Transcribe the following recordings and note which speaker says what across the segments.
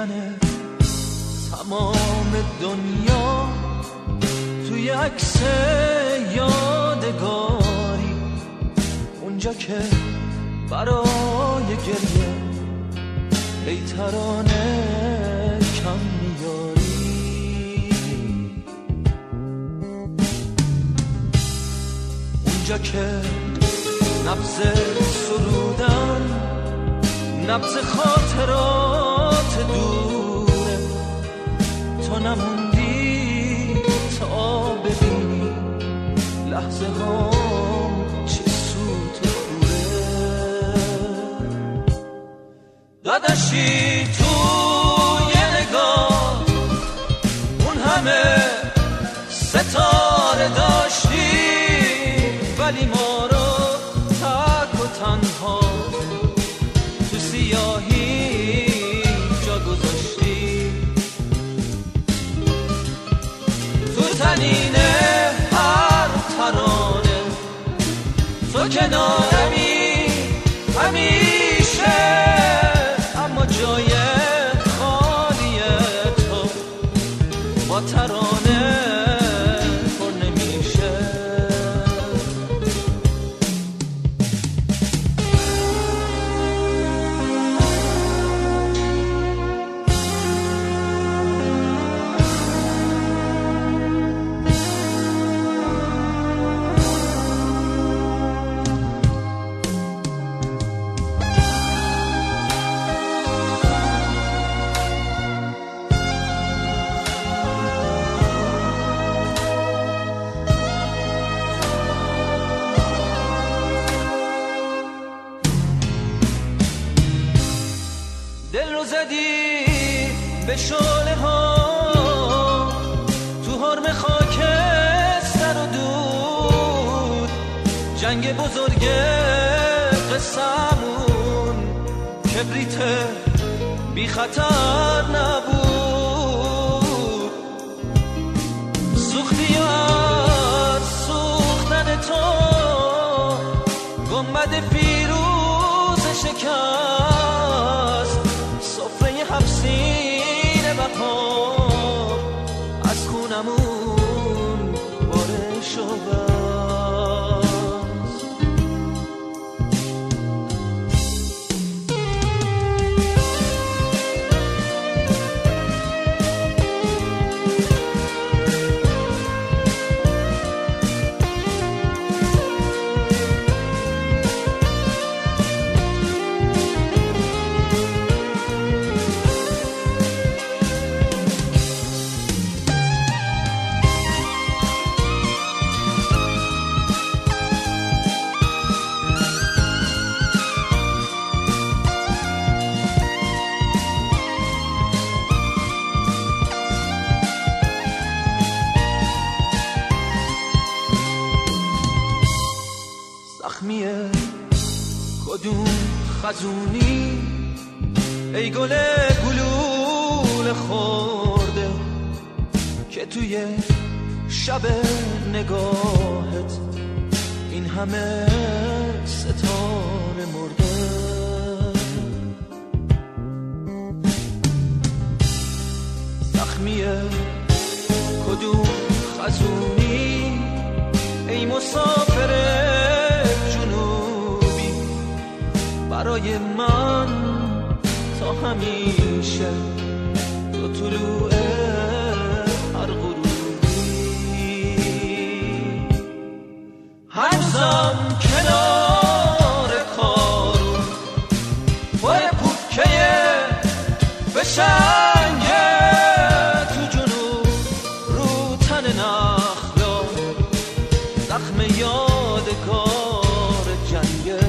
Speaker 1: دیدن تمام دنیا توی عکس یادگاری، اونجا که برای گریه ای ترانه کم میاری، اونجا که نبض سرودن نبض خاطرات دوره، تو نموندی تا ببینی لحظه هم چه سوت خوره. داداشی تو یه نگاه اون همه ستاره داشتی، ولی ما رو تک و تنها تو سیاهی جا گذاشتی. تو تنین هر ترانه تو کنارمی همیشه، اما جای خالی تو با ترانه پر نمیشه. دل رو زدی به شعله ها تو حرم خاک سر و دود، جنگ بزرگ قسمون کبریت بی خطر نبود. سوختی از سوختن تو گنبد فیروز شکست، حبسین بقا از خونمون بارش و بست. زخمیه کدوم خزونی ای گل گلول خورده که توی شب نگاهت این همه ستاره مرده. زخمیه کدوم خزونی ای مسافر برای من تا همیشه تو طلوع هر غروبی. هنوزم کنار کارون پر پوکه بشنگه تو جنوب رو تن نخلا، زخم یادگار جنگه.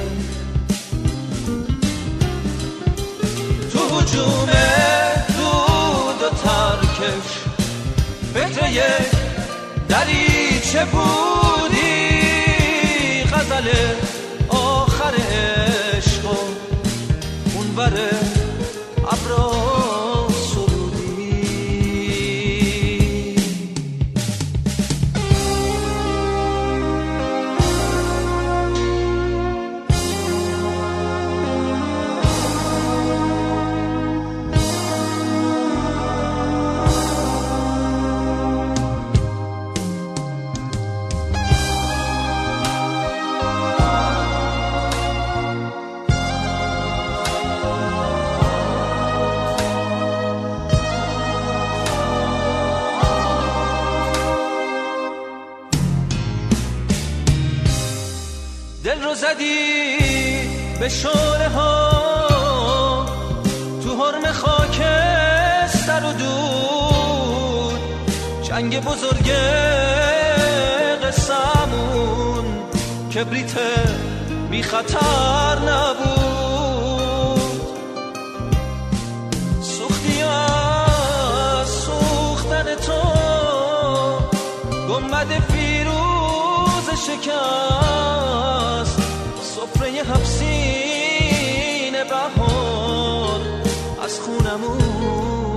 Speaker 1: هجوم دود و ترکش فکر یک دریچه بودی، غزل آخر عشق و اون بره ابرا سرودی. به شعله ها تو حرم خاک سر و دود، جنگ بزرگ قصه‌مون کبریت بی خطر نبود. سوختی از سوختن تو گنبد فیروز شکست، سفره حفسین بهار از خونمون